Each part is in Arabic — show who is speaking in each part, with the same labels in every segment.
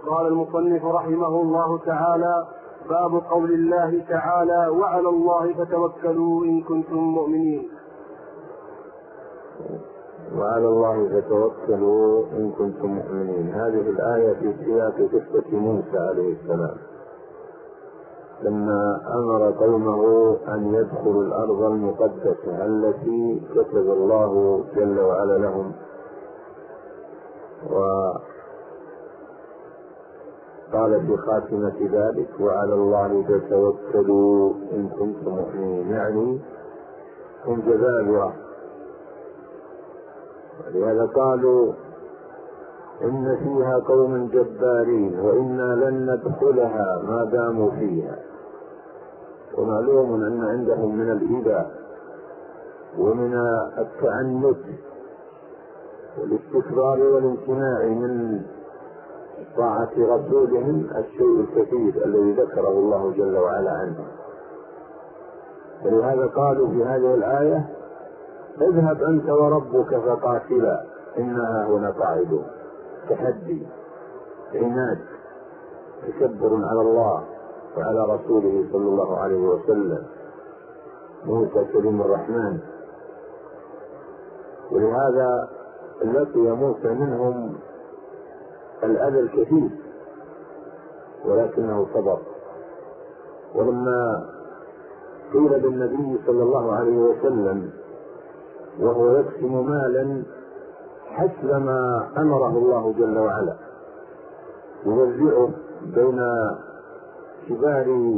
Speaker 1: قال المصنف رحمه الله تعالى: باب قول الله تعالى: وعلى الله فتوكلوا إن كنتم مؤمنين.
Speaker 2: وعلى الله فتوكلوا إن كنتم مؤمنين. هذه الآية في سياق قصة موسى عليه السلام لما أمر قومه أن يدخلوا الأرض المقدسة التي كتب الله جل وعلا لهم، وقال في خاتمة ذلك: وعلى الله فتوكلوا إن كنتم مؤمنين، يعني هم جبابرة. ولهذا قالوا: إن فيها قوم جبارين وإنا لن ندخلها ما داموا فيها. ومعلوم أن عندهم من الإيذاء ومن التعنت والاستكبار والامتناع من طاعة رسولهم الشيء الكثير الذي ذكره الله جل وعلا عنه. ولهذا قالوا في هذه الآية: اذهب أنت وربك فقاتلا إنها هنا قاعدون. تحدي، عناد، تكبر على الله وعلى رسوله صلى الله عليه وسلم. موسى كريم الرحمن، ولهذا لقي موسى منهم الأذى الكثير ولكنه صبر. ولما قيل للنبي صلى الله عليه وسلم وهو يقسم مالا حسب ما أمره الله جل وعلا يوزعه بين كبار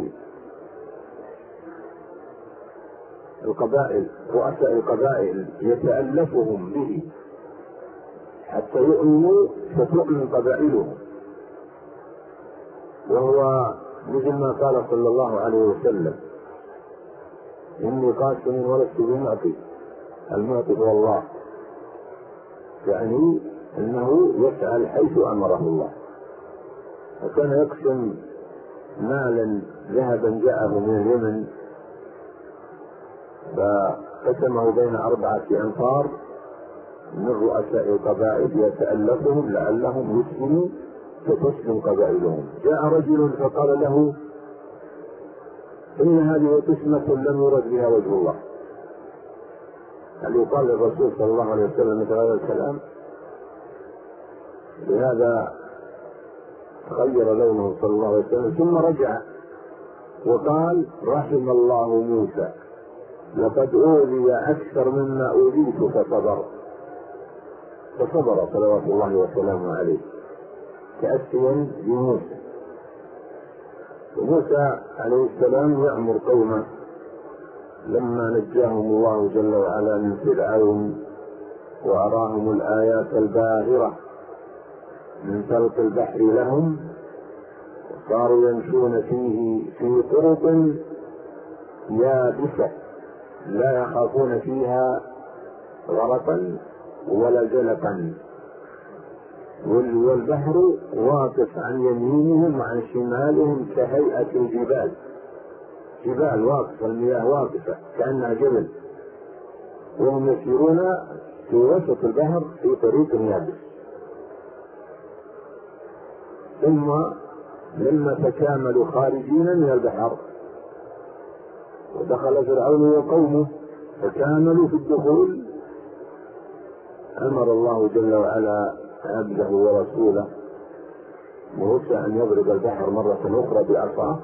Speaker 2: القبائل، رؤساء القبائل، يتألفهم به حتى يؤمنوا فتؤمن قبائلهم، وهو مثل ما قال صلى الله عليه وسلم: إني قاسم ولست بمعطي، المعطي هو الله، يعني أنه يفعل حيث أمره الله. وكان يقسم مالا ذهبا جاءه من اليمن فقسمه بين 4 أنفار من رؤساء القبائل يتألفهم لعلهم يسلموا فتسلم قبائلهم. جاء رجل فقال له: إن هذه قسمة لم يرد بها وجه الله. هل يقال للرسول صلى الله عليه وسلم مثل هذا الكلام؟ لهذا غير لونه صلى الله عليه وسلم، ثم رجع وقال: رحم الله موسى، لقد أوذي أكثر مما أوذيت فصبر صلوات الله وسلامه عليه، تأسيا بموسى. وموسى عليه السلام يأمر قومه لما نجاهم الله جل وعلا من فرعون وأراهم الآيات الباهرة من فلق البحر لهم، وصاروا يمشون فيه في طرق يابسة لا يخافون فيها غرقا ولا جلقا، والبحر واقف عن يمينهم وعن شمالهم كهيئة الجبال، جبال واقفة، المياه واقفة كأنها جبل، وهم يسيرون في وسط البحر في طريق يابس. ثم لما تكاملوا خارجين من البحر ودخل فرعون وقومه فكاملوا في الدخول، أمر الله جل وعلا عبده ورسوله موسى أن يضرب البحر مرة أخرى بعصاه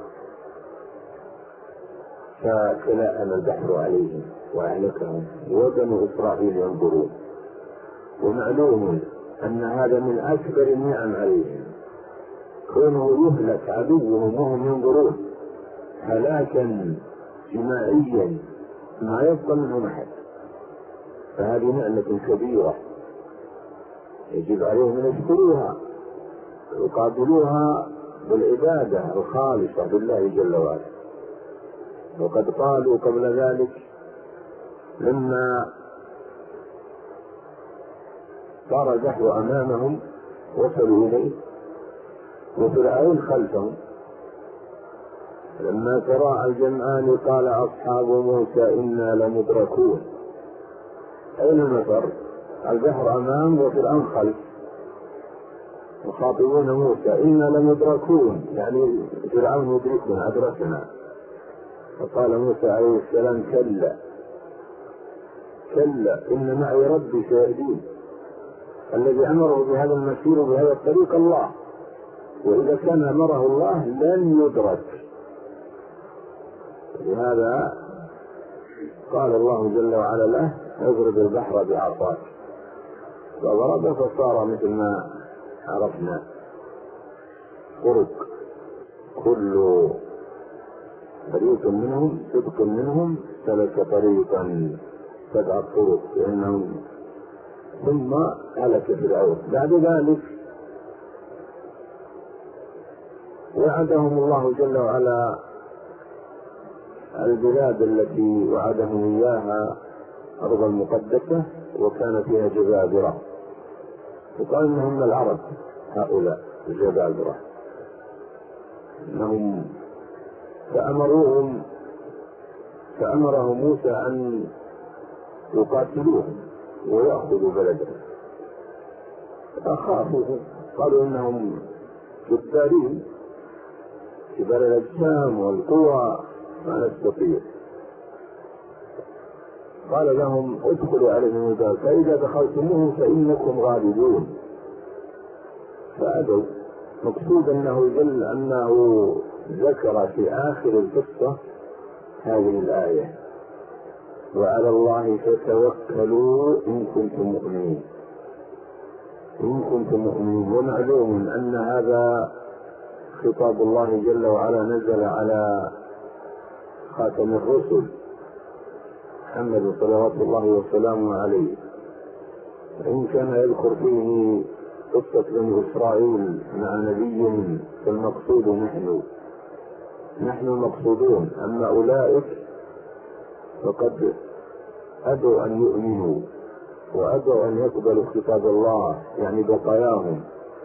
Speaker 2: فتلأم البحر عليهم وأهلكهم وبنو إسرائيل ينظرون. ومعلوم أن هذا من أكبر النعم عليهم، كونه يهلك عدوهم وهم ينظرون هلاكا جماعيا ما يبقى منهم أحد، فهذه نعمة كبيرة يجب عليهم أن يشكروها ويقابلوها بالعبادة الخالصة لله جل وعلا. وقد قالوا قبل ذلك لما صار البحر أمامهم وصلوا إليه وفرعون خلفهم، لما تراءى الجمعان قال أصحاب موسى إنا لمدركون. أين المفر؟ البحر أمام وفرعون خلف، يخاطبون موسى إنا لمدركون، يعني فرعون يدركنا أدركنا. فقال موسى عليه السلام كلا كلا إن معي ربي سيهدين. الذي أمره بهذا المسير وبهذا الطريق الله، وإذا كان أمره الله لن يدرك. لهذا قال الله جل وعلا له اضرب البحر بعصاك، فضرب فصار مثل ما عرفنا طرق، كل طريق منهم سبق منهم سلك طريقا 7 طرق لأنهم، ثم هلك فرعون. بعد ذلك وعدهم الله جل وعلا البلاد التي وعدهم إياها، أرض المقدسة، وكان فيها جبابرة، وقال إنهم العرب هؤلاء الجبابرة، إنهم فأمرهم موسى أن يقاتلوهم ويأخذوا بلدهم، فخافوا، قالوا إنهم جبارين كبار الأجسام والقوى ما نستطيع. قال لهم ادخلوا عليهم الباب فإذا دخلتموه فإنكم غالبون، فأبوا. مقصود أنه ذكر في آخر القصة هذه الآية وعلى الله فتوكلوا إن كنتم مؤمنين، إن كنتم مؤمنين. ومعلوم أن هذا خطاب الله جل وعلا نزل على خاتم الرسل محمد صلوات الله وسلامه عليه، وإن كان يذكر فيه قصة بني إسرائيل مع نبيهم، فالمقصود نحن المقصودون، أما أولئك فقد أبوا أن يؤمنوا وأبوا أن يقبلوا خطاب الله، يعني بقاياهم.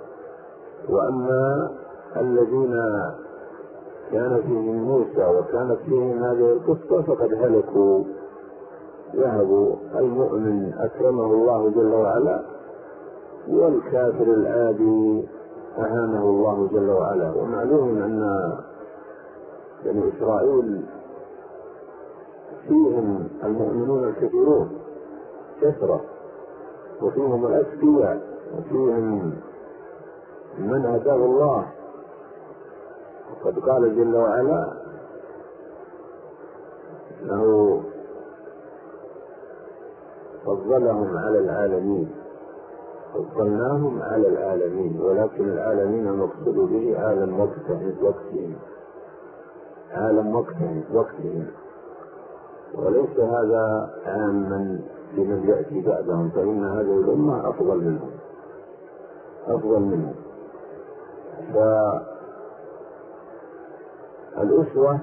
Speaker 2: وأما الذين كان فيهم موسى وكانت فيهم هذه القصة فقد هلكوا ذهبوا. المؤمن أكرمه الله جل وعلا، والكافر العادي أهانه الله جل وعلا. ومعلوم أن بني إسرائيل فيهم المؤمنون الكثيرون كثرة، وفيهم الأتقياء، وفيهم من هداه الله. وقد قال جل وعلا أنه فضلهم على العالمين، فضلناهم على العالمين، ولكن العالمين المقصود به عالم وقتهم، وليس هذا عاما لمن يأتي بعدهم، فإن هذه الأمة أفضل منهم. فالأسوة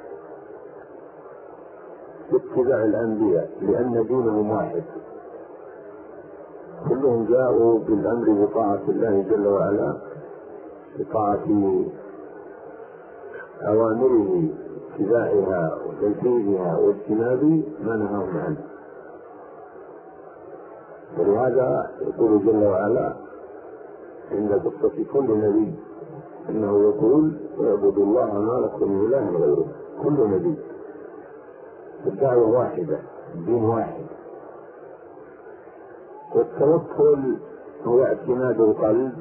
Speaker 2: في اتباع الأنبياء، لأن دينهم واحد، كلهم جاءوا بالأمر بطاعة الله جل وعلا، بطاعة أوامره، اتباعها وتنفيذها واجتناب ما نهاهم عنه. ولهذا يقول جل وعلا عند قصة كل نبي انه يقول اعبدوا الله ما لكم من اله غيره. كل نبي الدعوة واحدة، الدين واحد. والتوكل هو اعتماد القلب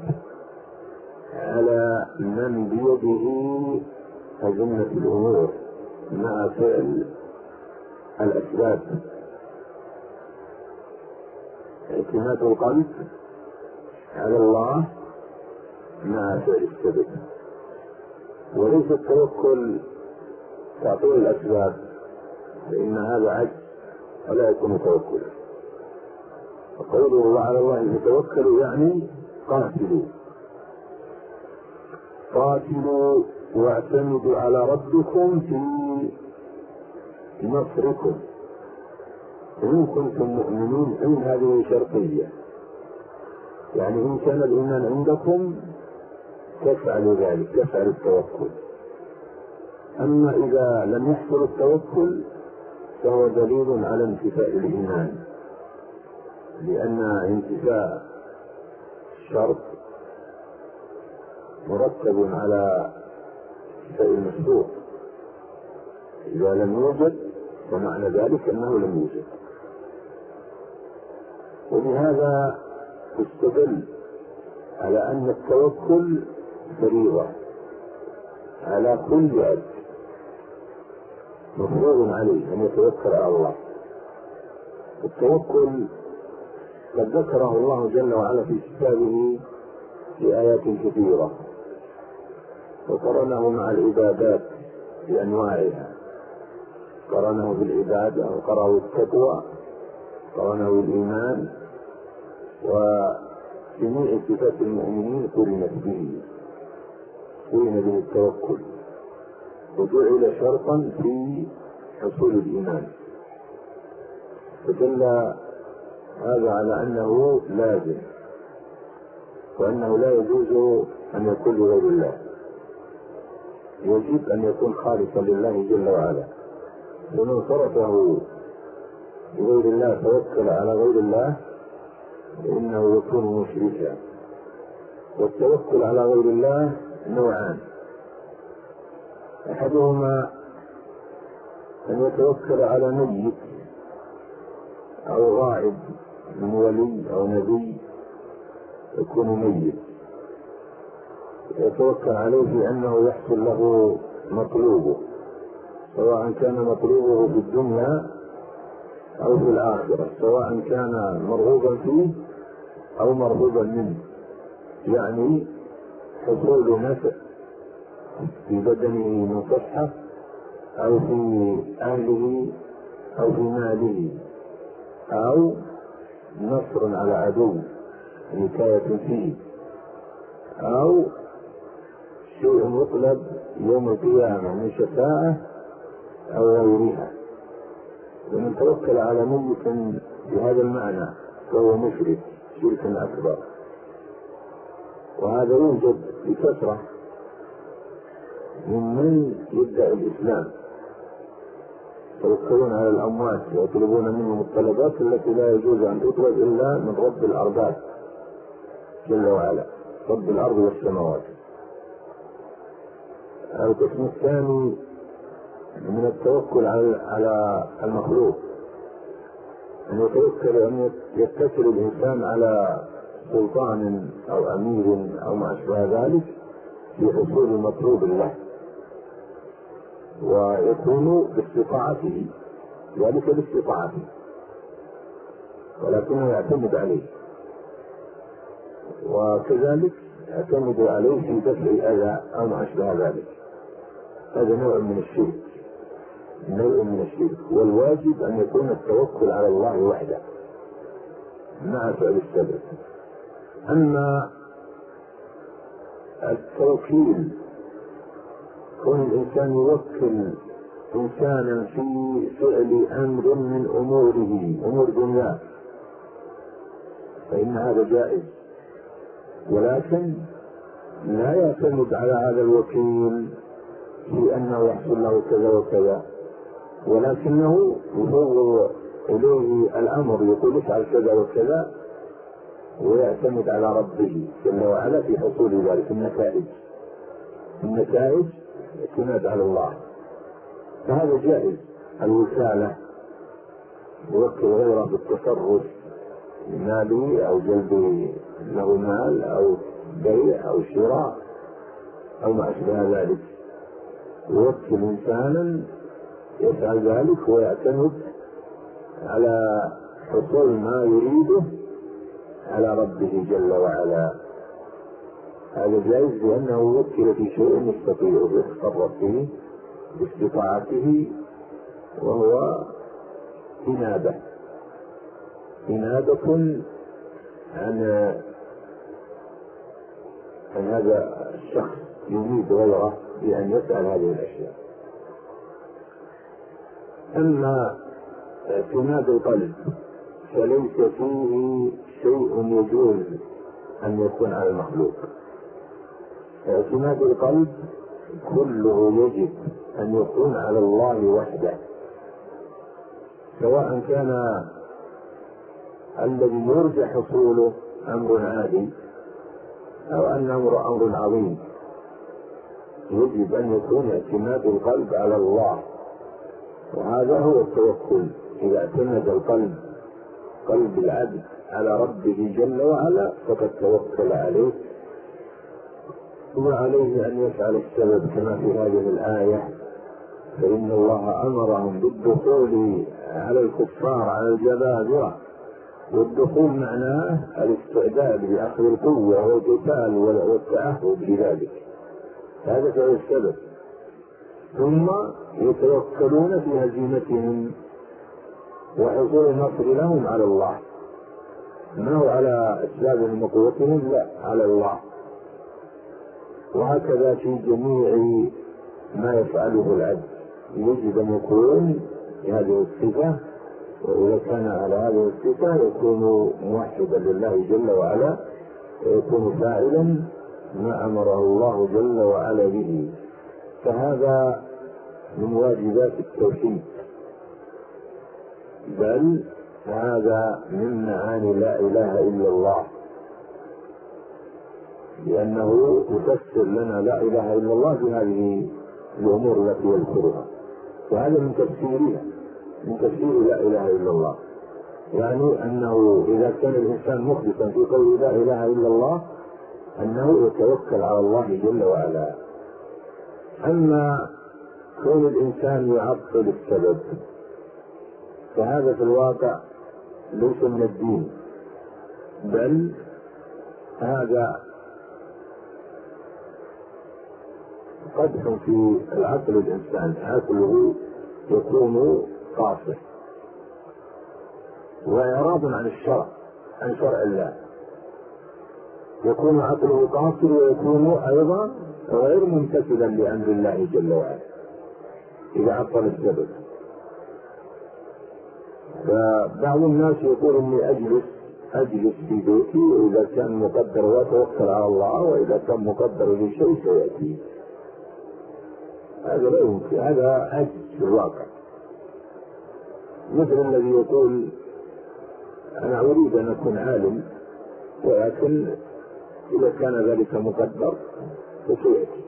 Speaker 2: على من بيده أزمة الأمور مع فعل الأسباب. اعتماد القلب على الله مع فعل السبب، وليس التوكل تعطيل الأسباب، فإن هذا عجز ولا يكون توكلا. وقوله وعلى الله فتوكلوا يعني قاتلوا واعتمدوا على ربكم في نصركم إن كنتم مؤمنين. إن هذه شرطية، يعني إن كان الإيمان عندكم تفعلوا ذلك، تفعلوا التوكل. أما إذا لم يحصل التوكل فهو دليل على انتفاء الإيمان، لأن انتفاء الشرط مرتب على شيء مسبوق، إذا لم يوجد فمعنى ذلك أنه لم يوجد. ولهذا استدل على أن التوكل فريضة على كل عبد، مفروض عليه أن يتوكل على الله. التوكل قد ذكره الله جل وعلا في كتابه في آيات كثيرة، وقرنه مع العبادات بأنواعها، قرنه بالعبادة وقرنه التقوى، قرنه الإيمان، وجميع صفات المؤمنين قرنت به التوكل، وجعل شرطا في حصول الإيمان، فدل هذا على أنه لازم، وأنه لا يجوز أن يكون لغير الله، يجب أن يكون خالصا لله جل وعلا. ومن صرفه لغير الله توكل على غير الله فإنه يكون مشركا. والتوكل على غير الله نوعان: أحدهما أن يتوكل على ميت أو غائب من ولي أو نبي يكون ميت، يتوكل عليه في أنه يحصل له مطلوبه، سواء كان مطلوبه في الدنيا أو في الآخرة، سواء كان مرغوبا فيه أو مرغوبا منه، يعني حصول نفع في بدنه من صحة أو في أهله أو في ماله، أو نصر على عدو نكاية فيه، أو شيء يطلب يوم القيامة من شفاعة أو غيرها. ومن توكل على ميت بهذا المعنى فهو مشرك شركا أكبر، وهذا يوجد بكثرة من يدعي الإسلام، يتوكلون على الأموات ويطلبون منهم الطلبات التي لا يجوز أن تطلب إلا من رب الأرباب جل وعلا، رب الأرض والسماوات. القسم الثاني من التوكل على المخلوق، أن يتكل الإنسان على سلطان أو أمير أو ما أشبه ذلك في حصول مطلوب الله، ويكون باستطاعته، ذلك باستطاعته، ولكنه يعتمد عليه، وكذلك يعتمد عليه في دفع الأذى أو ما أشبه ذلك. هذا نوع من الشرك، والواجب أن يكون التوكل على الله وحده مع فعل السبب. أما التوكيل، كون الإنسان يوكل إنسانا في فعل أمر من أمور دنياه، فإن هذا جائز، ولكن لا يعتمد على هذا الوكيل في أنه يحصل له كذا وكذا، ولكنه يفوض إليه الأمر، يقول افعل كذا وكذا، ويعتمد على ربه جل وعلا في حصول ذلك النتائج اعتماد على الله، فهذا جائز. الوكالة يوكل غيره بالتصرف مالي أو جلب له مال أو بيع أو شراء أو ما أشبه ذلك، يوكل إنسانا يفعل ذلك ويعتمد على حصول ما يريده على ربه جل وعلا. هذا جائز لأنه وكل في شيء يستطيع يتصرف فيه باستطاعته، وهو إنابة عن هذا الشخص يريد غيره بأن يفعل هذه الأشياء. أما اعتماد القلب فليس فيه شيء يجوز أن يكون على المخلوق. اعتماد القلب كله يجب أن يكون على الله وحده، سواء كان الذي يرجى حصوله أمر عادي أو أن أمر عظيم يجب أن يكون اعتماد القلب على الله، وهذا هو التوكل. إذا اعتمد القلب، قلب العبد، على ربه جل وعلا فقد توكل عليه، وعليه أن يفعل السبب كما في هذه الآية: فإن الله أمرهم بالدخول على الكفار على الجبابرة. والدخول معناه الاستعداد بأخذ القوة والقتال والتعهد بذلك، هذا هو السبب. ثم يتوكلون في هزيمتهم وحصول النصر لهم على الله، ما هو على أسبابهم وقوتهم، لا، على الله. وهكذا في جميع ما يفعله العبد يجب أن يكون بهذه الصفة، وإذا كان على هذه الصفة يكون موحدا لله جل وعلا، ويكون فاعلا ما أمره الله جل وعلا به. فهذا من واجبات التوحيد، بل هذا من معاني لا إله إلا الله، لأنه يفسر لنا لا إله إلا الله بهذه الأمور التي يذكرها، وهذا من تفسيرها، من تفسير لا إله إلا الله. يعني أنه إذا كان الإنسان مخلصا في قول لا إله إلا الله أنه يتوكل على الله جل وعلا. أما كون الإنسان يعطل السبب فهذا في الواقع ليس من الدين، بل هذا قدح في العقل. الإنسان عقله يكون قاصر وإعراض عن الشرع، عن شرع الله، يكون عقله قاصر ويكون أيضا غير ممتثلا لأمر الله جل وعلا إذا عطل السبب. فبعض الناس يقول إني أجلس في بيتي، وإذا كان مقدر وأتوكل على الله، وإذا كان مقدر لي شيء سيأتي. هذا لا يمكن، هذا عجز في الواقع. مثل الذي يقول أنا أريد أن أكون عالم، ولكن إذا كان ذلك مقدر فسيأتي،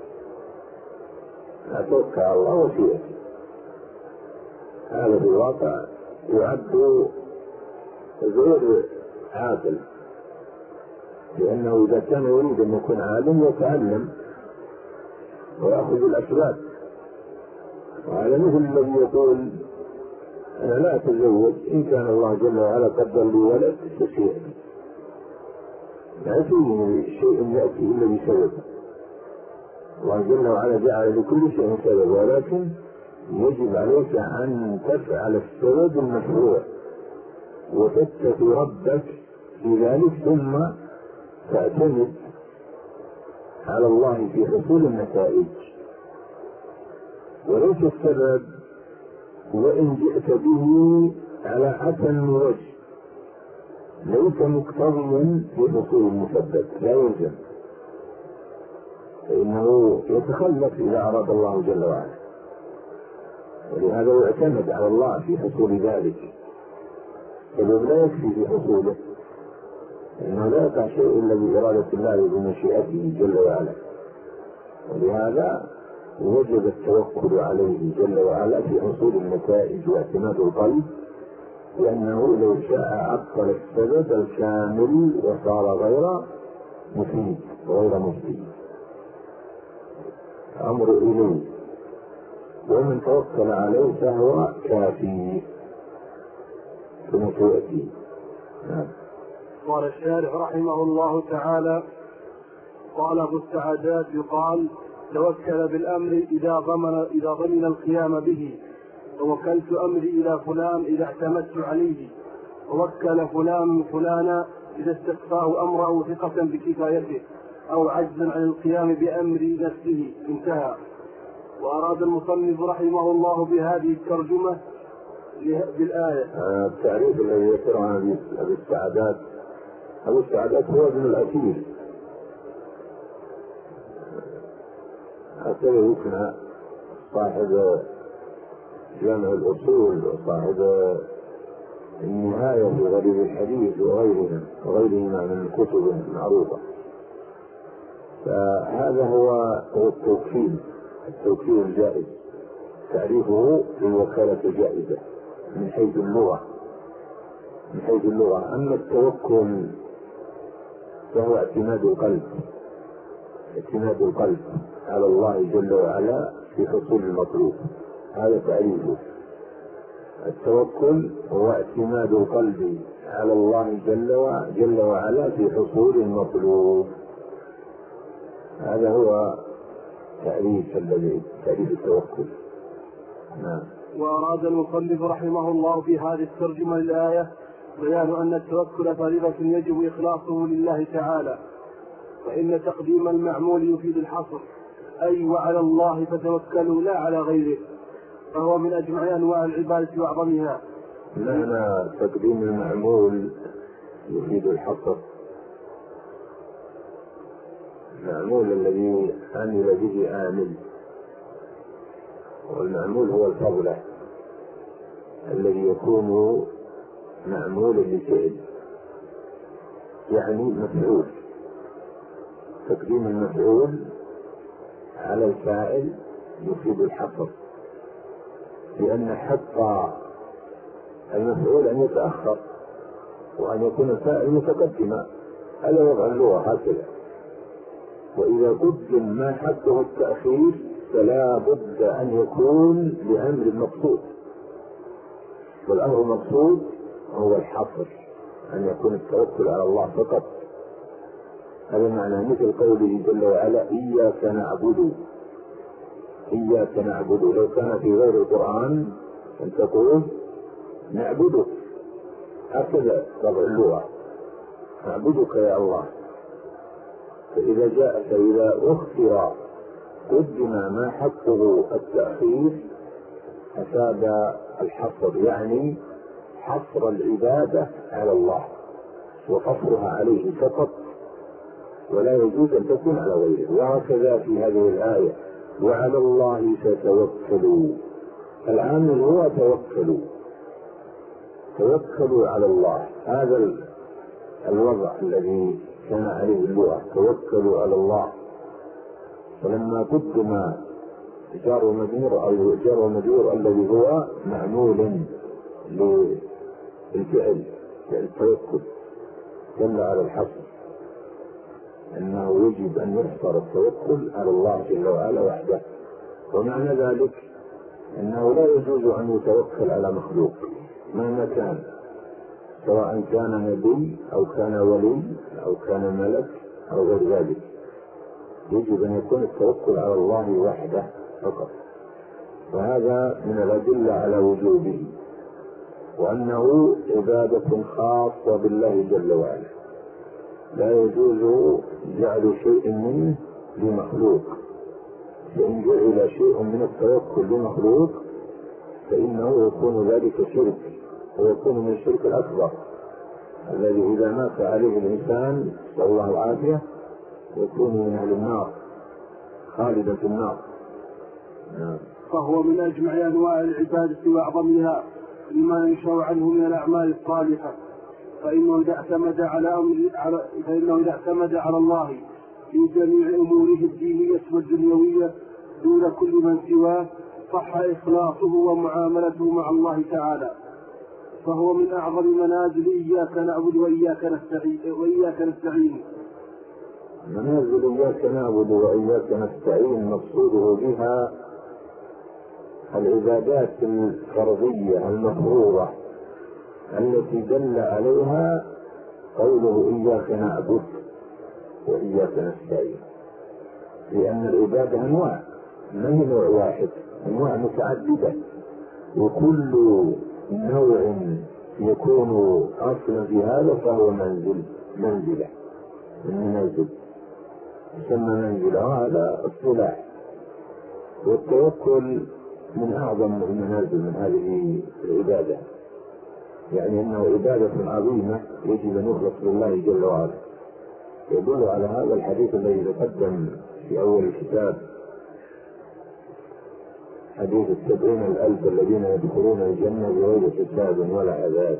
Speaker 2: أتوكل على الله وسيأتي. هذا في الواقع يعد غير عاقل، لأنه إذا كان يريد أن يكون عالم يتعلم ويأخذ الأسباب. وهذا مثل الذي يقول أنا لا أتزوج، إن كان الله جل وعلا قدر لي ولد فسيأتي. لا فيه شيء يأتي إلا بسبب، الله جل وعلا جعل لكل شيء سبب، ولكن يجب عليك أن تفعل السبب المشروع وتتقي ربك في ذلك، ثم تعتمد على الله في حصول النتائج. وليس السبب وإن جئت به على حسن وجه ليس مقتضيا لحصول المسبب، لا يلزم، فإنه يتخلف إذا أراد الله جل وعلا، ولهذا يعتمد على الله في حصول ذلك. السبب لا يكفي في حصوله، إنه لا يقع شيء إلا بإرادة الله وبمشيئته جل وعلا، ولهذا وجب التوكل عليه جل وعلا في حصول النتائج واعتماد القلب، لأنه لو شاء عطل السبب الكامل وصار غير مفيد وغير مفيد. أمر إليه، ومن توكل عليه فهو كافي كما سيأتي.
Speaker 1: قال الشارح رحمه الله تعالى: قال أبو السعادات يقال توكل بالأمر إذا ضمن القيام به، ووكلت أمري إلى فلان إذا اعتمدت عليه، ووكل فلان فلانا إذا استخفاه أمره ثقة بكفايته أو عجزا عن القيام بأمر نفسه. انتهى. وأراد المصنف رحمه الله بهذه الترجمة بالآية
Speaker 2: التعريف الذي ذكره أبو السعادات. أبو السعادات هو ابن الأثير، هكذا يكنى صاحب جامع الأصول وصاحب النهاية في غريب الحديث وغيرهما من الكتب المعروفة. فهذا هو التوكيل الجائز. تعريفه في الوكالة جائزة من حيث اللغة. أما التوكل فهو اعتماد القلب على الله جل وعلا في حصول المطلوب. هذا تعريفه. التوكل هو اعتماد القلب على الله جل وعلا في حصول المطلوب. هذا هو تعريف التوكل. نعم.
Speaker 1: وأراد المصنف رحمه الله في هذه الترجمة للآية بيان أن التوكل فريضة يجب إخلاصه لله تعالى، فإن تقديم المعمول يفيد الحصر، أي وعلى الله فتوكلوا لا على غيره، فهو من أجمع أنواع العبادة وأعظمها.
Speaker 2: معنى تقديم المعمول يفيد الحصر، المعمول الذي عمل به عامل، والمعمول هو الفضل الذي يكون معمولا لفعل، يعني مفعول. تقديم المفعول على الفاعل يفيد الحصر، لأن حق المفعول أن يتأخر وأن يكون الفاعل متقدما. هذا وضع اللغة هكذا. وإذا قدم ما حقه التأخير فلا بد أن يكون لأمر مقصود، والأمر المقصود هو الحصر، أن يكون التوكل على الله فقط. هذا معنى مثل قوله جل وعلا إياك نعبد. لو كان في غير القرآن أن تقول نعبدك، هكذا طبع اللغة، نعبدك يا الله. فإذا أخر قدم ما حقه التأخير أفاد الحصر، يعني حصر العبادة على الله وقصرها عليه فقط، ولا يجوز أن تكون على غيره. وهكذا في هذه الآية وعلى الله فتوكلوا، العامل هو توكلوا على الله. هذا الوضع الذي كان عليه اللغة، توكلوا على الله. ولما قدم جار ومجرور الذي هو معمول للفعل التوكل دل على الحصر، أنه يجب أن يحصر التوكل على الله جل وعلا وحده. ومعنى ذلك أنه لا يجوز أن يتوكل على مخلوق مهما كان، سواء كان نبي أو كان ولي أو كان ملك أو غير ذلك. يجب أن يكون التوكل على الله وحده فقط. وهذا من الأدلة على وجوبه، وأنه عبادة خاصة بالله جل وعلا، لا يجوز جعل شيء منه لمخلوق. فإن جعل شيء من التوكل لمخلوق فإنه يكون ذلك شرك، ويكون من الشرك الأكبر الذي إذا مات عليه الإنسان نسأل الله العافية يكون من أهل النار خالدا في النار.
Speaker 1: فهو من أجمع أنواع العبادة وأعظمها لما ينشأ عنه من الأعمال الصالحة، فإنه إذا اعتمد على الله في جميع أموره الدينية والدنيوية دون كل من سواه صح إخلاصه ومعاملته مع الله تعالى، فهو من أعظم منازل إياك نعبد وإياك نستعين.
Speaker 2: منازل إياك نعبد وإياك نستعين مقصوده بها العبادات الفرضية المفروضة التي دل عليها قوله إياك نعبد وإياك نستعين، لأن العبادة أنواع، ما هي نوع واحد، أنواع متعددة، وكل نوع يكون أصلا في هذا فهو منزلة من منازل يسمى منزلة. هذا الصلاح. والتوكل من أعظم المنازل من هذه العبادة، يعني أنه عبادة عظيمة يجب أن يخلص لله جل وعلا. يدل على هذا الحديث الذي تقدم في أول الكتاب، حديث 70,000 الذين يدخلون الجنة بغير حساب ولا عذاب،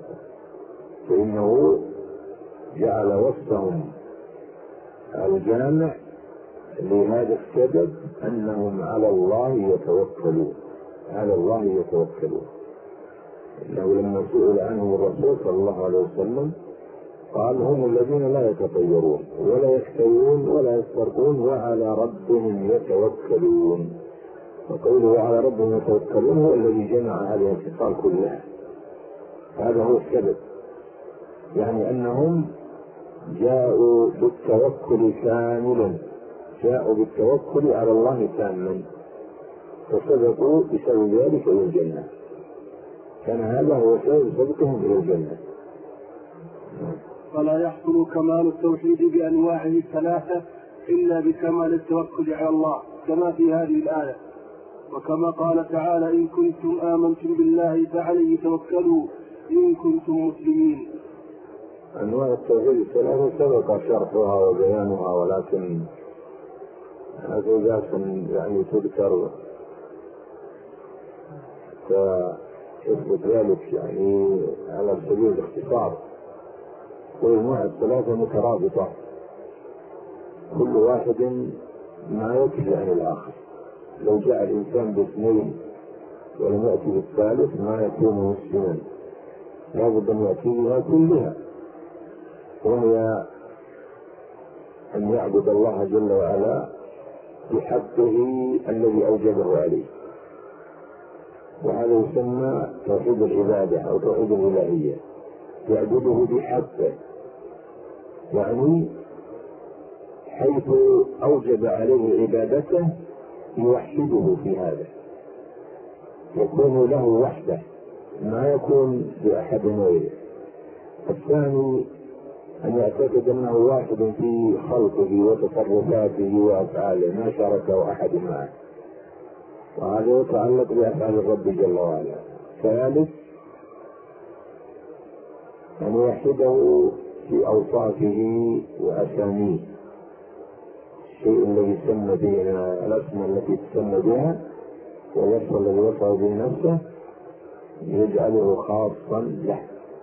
Speaker 2: فإنه جعل وصفهم الجامع لهذا السبب أنهم على الله يتوكلون، على الله يتوكلون. إنه لما سئل عنهم الرسول صلى الله عليه وسلم قال هم الذين لا يتطيرون ولا يكتوون ولا يسترقون وعلى ربهم يتوكلون. وقوله على ربهم يتوكلون هو الذي جمع هذه الخصال كلها. هذا هو السبب، يعني أنهم جاءوا بالتوكل كاملا، جاءوا بالتوكل على الله كاملا، فسبقوا بسبب ذلك إلى الجنة. كان هذا هو سبب سبقهم إلى الجنة.
Speaker 1: فلا يحصل كمال التوحيد بأنواعه الثلاثة إلا بكمال التوكل على الله، كما في هذه الآية، وكما قال تعالى: إن كنتم آمنتم بالله فعليه توكلوا إن كنتم مسلمين.
Speaker 2: أنواع التوحيد الثلاثة سبق شرحها وبيانها، ولكن هذه ذات يعني تذكر فيثبت ذلك يعني على سبيل الاختصار. والأنواع الثلاثة مترابطة، كل واحد ما يكفي عن الآخر. لو جاء الإنسان باثنين ولم يأتي بالثالث ما يكون مسلما، لابد أن يأتي بها كلها، وهي أن يعبد الله جل وعلا بحقه الذي أوجبه عليه، وهذا يسمى توحيد العبادة أو توحيد الإلهية. يعبده بحقه، يعني حيث أوجب عليه عبادته يوحده في هذا، يكون له وحده ما يكون بأحد غيره. الثاني أن يعتقد أنه واحد في خلقه وتصرفاته وأفعاله ما شاركه أحد معه، وهذا يتعلق بأفعال الرب جل وعلا. ثالث أن يوحده في أوصافه وأساميه، الشيء الذي يسمى به الأسماء التي تسمى بها والوصف الذي وصف به نفسه يجعله خاصا له،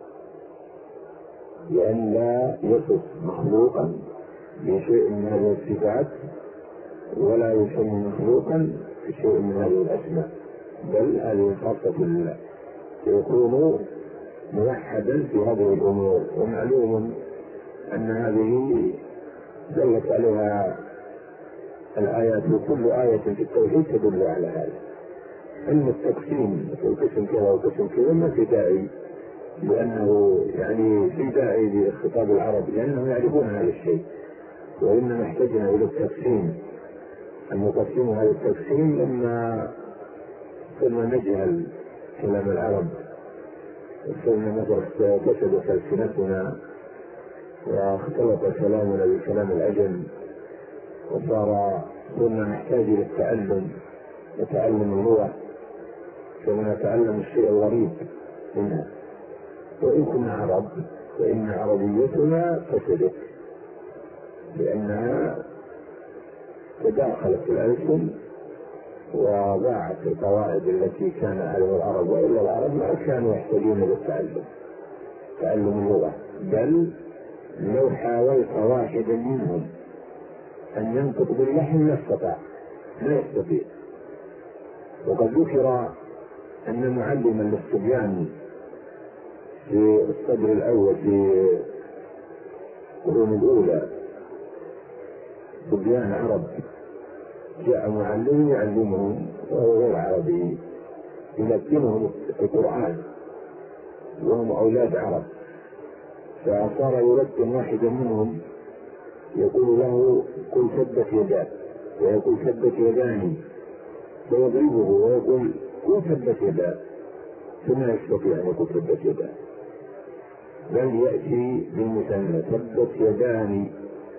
Speaker 2: لأن لا يصف مخلوقا بشيء من هذه الصفات ولا يسمى مخلوقا بشيء من هذه الأسماء، بل هذه خاصة لله، فيكون موحدا في هذه الأمور. ومعلوم أن هذه دلت عليها الآيات، وكل آية في التوحيد تدل على هذا. أن التقسيم قسم كذا وقسم كذا ما في داعي، لأنه يعني في داعي لخطاب العرب لأنهم يعرفون هذا الشيء، وإنما احتجنا إلى التقسيم، أن نقسم هذا التقسيم لما كنا نجهل كلام العرب، وصرنا مثلا فسدت ألسنتنا واختلط كلامنا بكلام العجم، صرنا نحتاج إلى التعلم وتعلم اللغة، كما نتعلم الشيء الغريب منها. وإن كنا عرب فإن عربيتنا فسدت لأنها تداخلت الألسن وضاعت القواعد التي كان عليها العرب، وإلا العرب ما كانوا يحتاجون للتعلم، تعلم اللغة، بل لو حاولت واحدا منهم أن ينطق باللحن لا استطاع، لا يستطيع. وقد ذكر أن معلما للصبيان في الصدر الأول في القرون الأولى صبيان عرب، جاء معلم يعلمهم وهو غير عربي يلقنهم القرآن وهم أولاد عرب، فصار يلقن واحدا منهم يقول له قل ثبت يداك، ويقول ثبت يداني، فيضربه ويقول قل ثبت يداك، ثم يستطيع أن يقول ثبت يداك، بل يأتي بالمثنى ثبت يداني.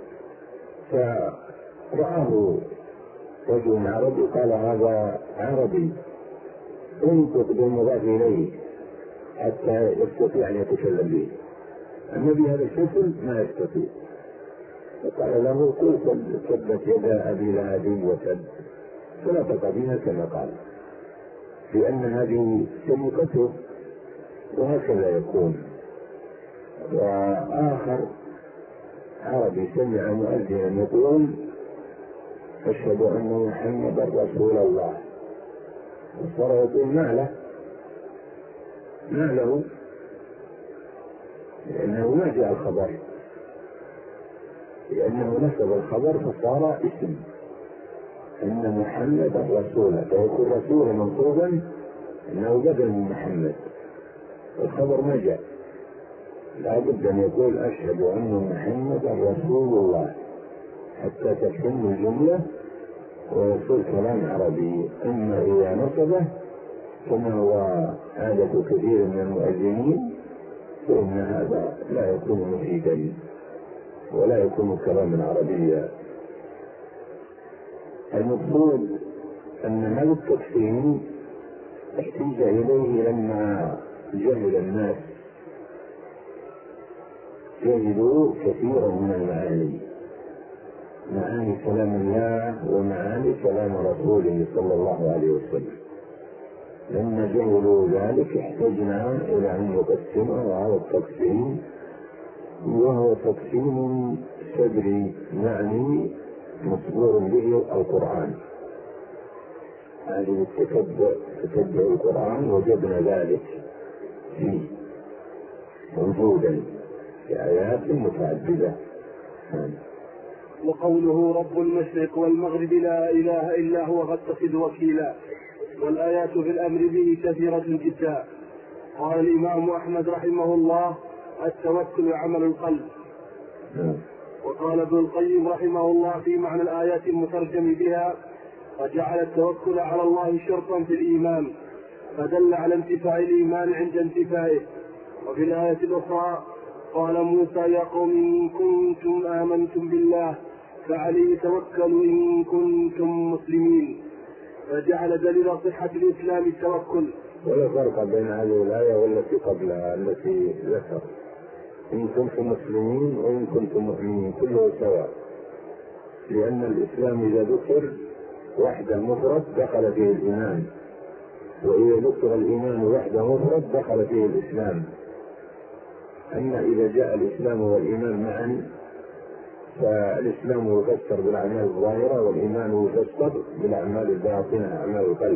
Speaker 2: فرآه رجل عربي قال هذا عربي، انطق بالمضاف إليه حتى يستطيع أن يتكلم به، أما بهذا الشكل ما يستطيع. فقال له قل ثبت يدا أبي لهب وتب، فنطق بها كما قال، لأن هذه سلوكته وهكذا يكون. وآخر عربي سمع مؤذنا يقول أشهد أن محمدا رسول الله، صار يقول ما له لأنه ما جاء الخبر، لأنه نسب الخبر فصار اسم أن محمدا رسولا، فيكون رسولا منصوبا أنه بدل من محمد، الخبر ما جاء، لا بد أن يقول أشهد أن محمدا رسول الله حتى تتم الجملة ويصير كلام عربي. أما إذا نصبه كما هو عادة كثير من المؤذنين فإن هذا لا يكون مفيدا ولا يكون كلاما عربيا. المقصود أن هذا التقسيم احتاج إليه لما جهل الناس جهلوا كثيرا من المعاني، معاني كلام الله ومعاني كلام رسوله صلى الله عليه وسلم. لما جهلوا ذلك احتجنا إلى أن نقسمه، وهذا التقسيم وهو تقسيم صدري، يعني مصبور به القرآن. هذه تتبع القرآن وجدنا ذلك فيه موجودا في آيات متعددة.
Speaker 1: وقوله رب المشرق والمغرب لا إله إلا هو فاتخذ وكيلا، والآيات في الأمر به كثيرة جدا. قال الإمام أحمد رحمه الله التوكل عمل القلب. وقال ابن القيم رحمه الله في معنى الآيات المترجم بها وجعل التوكل على الله شرطا في الإيمان، فدل على انتفاع الإيمان عند انتفائه. وفي الآية الأخرى قال موسى يا قوم إن كنتم آمنتم بالله فعليه توكلوا إن كنتم مسلمين، فجعل دليل صحة الإسلام التوكل.
Speaker 2: ولا فرق بين هذه الآية والتي قبلها التي ذكر إن كنتم مسلمين وإن كنتم مؤمنين كله سواء، لأن الإسلام إذا ذكر وحده مفرد دخل فيه الإيمان، وإذا ذكر الإيمان وحده مفرد دخل فيه الإسلام. أما إذا جاء الإسلام والإيمان معا فالإسلام يفسر بالأعمال الظاهرة والإيمان يفسر بالأعمال الباطنة أعمال القلب.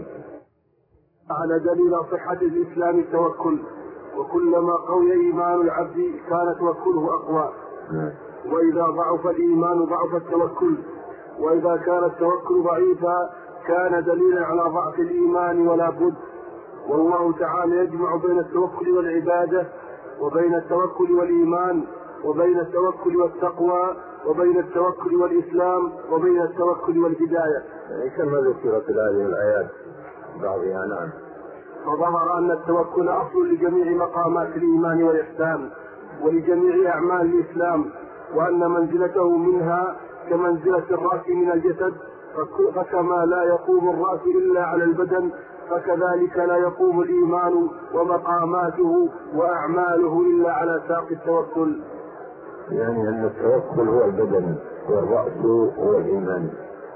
Speaker 1: على دليل صحة الإسلام التوكل، وكلما قوي إيمان العبد كان توكله أقوى، وإذا ضعف الإيمان ضعف التوكل، وإذا كان التوكل ضعيفا كان دليلا على ضعف الإيمان ولا بد. والله تعالى يجمع بين التوكل والعبادة، وبين التوكل والإيمان، وبين التوكل والتقوى، وبين التوكل والإسلام، وبين التوكل والهداية.
Speaker 2: كما ذكرت هذه الآيات بعضها. نعم.
Speaker 1: فظهر أن التوكل أصل لجميع مقامات الإيمان والإحسان ولجميع أعمال الإسلام، وأن منزلته منها كمنزلة الرأس من الجسد، فكما لا يقوم الرأس إلا على البدن فكذلك لا يقوم الإيمان ومقاماته وأعماله إلا على ساق التوكل.
Speaker 2: يعني أن التوكل هو البدن والرأس هو الإيمان،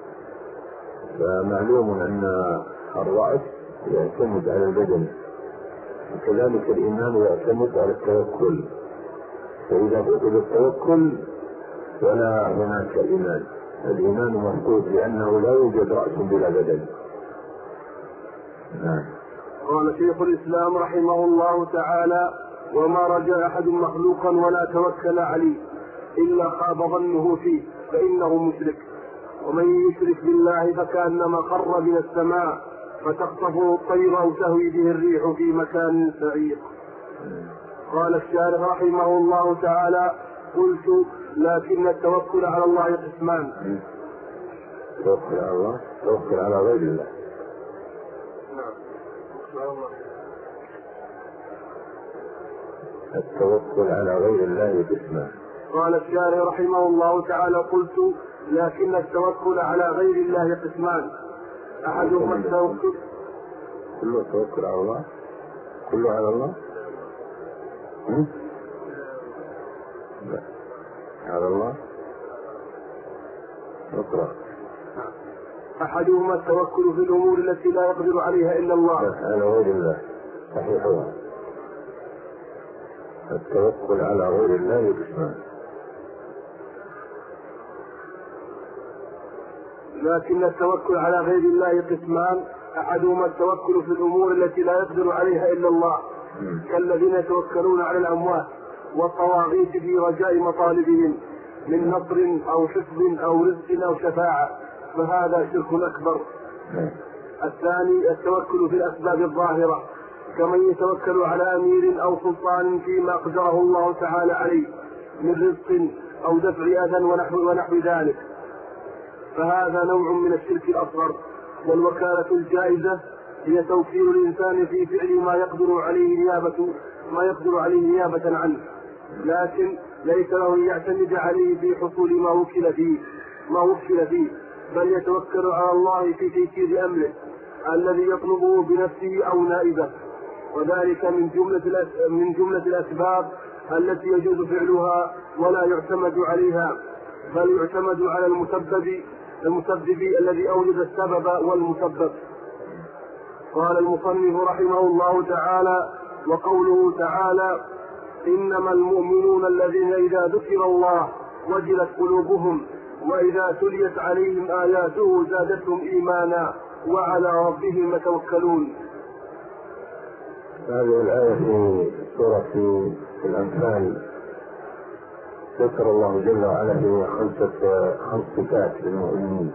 Speaker 2: فمعلوم أن الرأس يعتمد على البدن، وكذلك الإيمان يعتمد على التوكل، فإذا فقد التوكل ولا هناك إيمان. الإيمان مفقود لأنه لا يوجد رأس بلا بدن.
Speaker 1: قال شيخ الإسلام رحمه الله تعالى وما رجا أحد مخلوقا ولا توكل عليه إلا خاب ظنه فيه فإنه مشرك، ومن يشرك بالله فكأنما خر من السماء فتخطفه الطير أو تهوي به الريح في مكان سعيق. قال الشارح رحمه الله تعالى قلت لكن التوكل على الله قسمان.
Speaker 2: توكل على الله، توكل على غير الله. التوكل على غير الله قسمان.
Speaker 1: قال الشارح رحمه الله تعالى قلت لكن التوكل على غير الله قسمان، أحدهما التوكل.
Speaker 2: كله التوكل على الله، كله على الله. لا على الله. اقرأ.
Speaker 1: أحدهما التوكل في الأمور التي لا يقدر عليها إلا الله.
Speaker 2: على غير الله صحيح. هو التوكل على غير الله قسمان.
Speaker 1: لكن التوكل على غير الله قسمان: أحدهما التوكل في الأمور التي لا يقدر عليها إلا الله، كالذين يتوكلون على الأموات والطواغيت في رجاء مطالبهم من نصر أو حفظ أو رزق أو شفاعة، فهذا شرك أكبر. الثاني التوكل في الأسباب الظاهرة، كمن يتوكل على أمير أو سلطان فيما أقدره الله تعالى عليه من رزق أو دفع أذى ونحو ذلك، فهذا نوع من الشرك الأصغر. والوكالة الجائزة هي توكيل الإنسان في فعل ما يقدر عليه نيابة عنه، لكن ليس له أن يعتمد عليه في حصول ما وكل فيه، بل يتوكل على الله في تيسير أمره الذي يطلبه بنفسه أو نائبه، وذلك من جملة الأسباب التي يجوز فعلها ولا يعتمد عليها، بل يعتمد على المسبب الذي أوجد السبب والمسبب. قال المصنف رحمه الله تعالى: وقوله تعالى: إنما المؤمنون الذين إذا ذكر الله وجلت قلوبهم وإذا تليت عليهم آياته زادتهم إيمانا وعلى ربهم يتوكلون.
Speaker 2: هذه الآية في سورة الأنفال ذكر الله جل وعلا في خمس صفات للمؤمنين،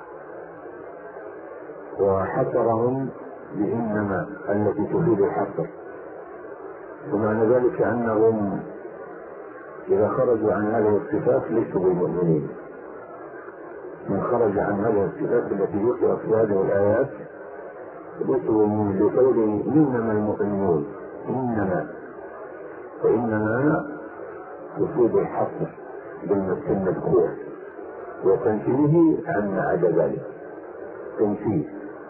Speaker 2: وحصرهم بإنما التي تفيد الحصر، ومعنى ذلك أنهم إذا خرجوا عن هذه الصفات ليسوا بالمؤمنين. من خرج عن هذه الصفات التي ذكرت في هذه الآيات ليسوا بالمؤمنين، بقوله إنما المؤمنون، فإنما تفيد الحصر بالمذكور وتنفيه عن عدا ذلك. تنفيه: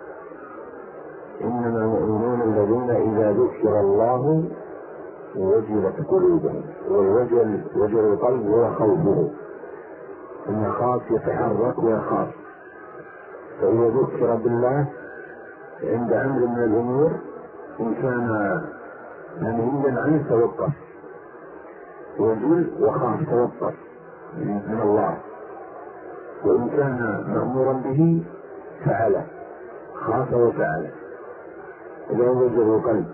Speaker 2: إنما المؤمنون الذين إذا ذكر الله وجلت قلوبهم، وجل القلب هو خوفه، إن خاف يتحرك ويخاف، فإذا ذكر بالله عند أمر من الأمور إن كان منهيا عنه توقف، وجل وخاف توقف من الله، وإن كان مأمورا به فعله، خاف وفعله، إذا وجل القلب.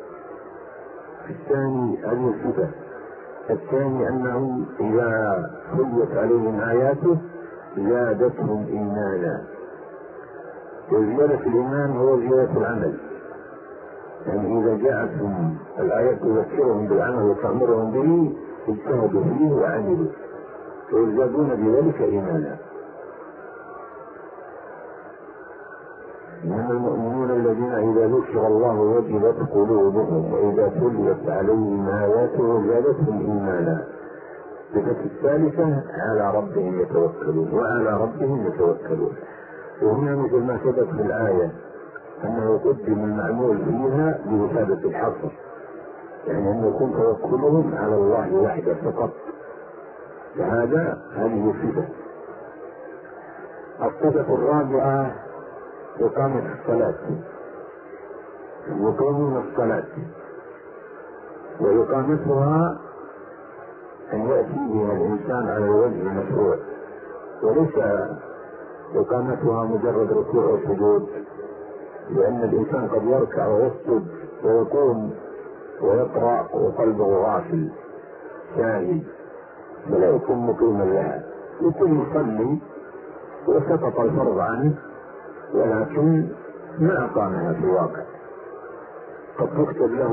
Speaker 2: الثاني هذه الصفة. الثاني أنهم إذا تليت عليهم آياته زادتهم إيمانا، وزيادة الإيمان هو زيادة العمل، يعني إذا جاءتهم الآيات تذكرهم بالعمل وتأمرهم به اجتهدوا فيه وعملوا ويزدادون بذلك إيمانا. إنما المؤمنون الذين إذا ذكر الله وجلت قلوبهم وإذا تليت عليهم آياته زادتهم إيمانا. الصفة الثالثة: على ربهم يتوكلون، وعلى ربهم يتوكلون. وهنا مثل ما ثبت في الآية أنه قدم المعمول فيها بمثابة الحصر، يعني أن يكون توكلهم على الله وحده فقط، هذه الصفة. الصفة الرابعة: إقامة الصلاة، يقيمون الصلاة، وإقامتها أن يأتي بها الإنسان على الوجه المشروع، وليس إقامتها مجرد ركوع وسجود، لأن الإنسان قد يركع ويسجد ويقوم ويقرأ وقلبه غافل ساهي، فلا يكون مقيما لها، يكون يصلي وسقط الفرض عنه ولكن ما أقامها في الواقع. قد تكتب له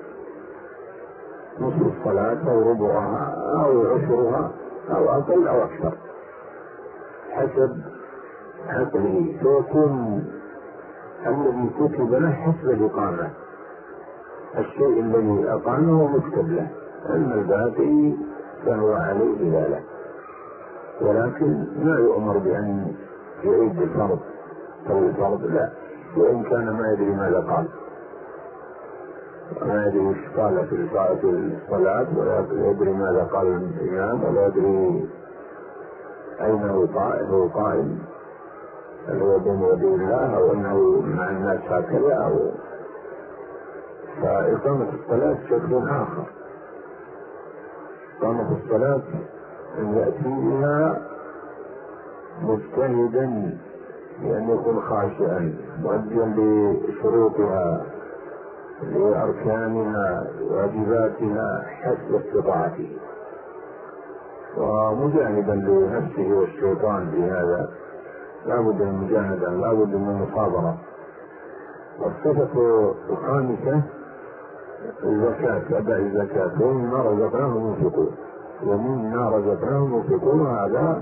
Speaker 2: نصف الصلاة أو ربعها أو عشرها أو أقل أو أكثر حسب عقله، فيكون الذي كتب له حسب الإقامة، الشيء الذي أقامه مكتب له، أما الباقي فهو عليه ذلك، ولكن لا يؤمر بأن يعيد الفرض أو الفرض، لا، وإن كان ما يدري ماذا قال، ما يدري ايش قال في الصلاة، ولا يدري ماذا قال الإمام، ولا يدري أين هو قائم، هل هو بين يدي الله أو أنه مع الناس هكذا، أو فإقامة الصلاة شكل آخر. إقامة الصلاة أن يأتي بها مجتهدا بأن يكون خاشعا مؤديا لشروطها لأركانها واجباتها حسب استطاعته، ومجانبا لنفسه والشيطان في هذا، لا بد من مجاهدة، لا بد من مصابرة. والصفة الخامسة الزكاة، أداء الزكاة، ومما رزقناهم ينفقون، ومما رزقناهم ينفقون، هذا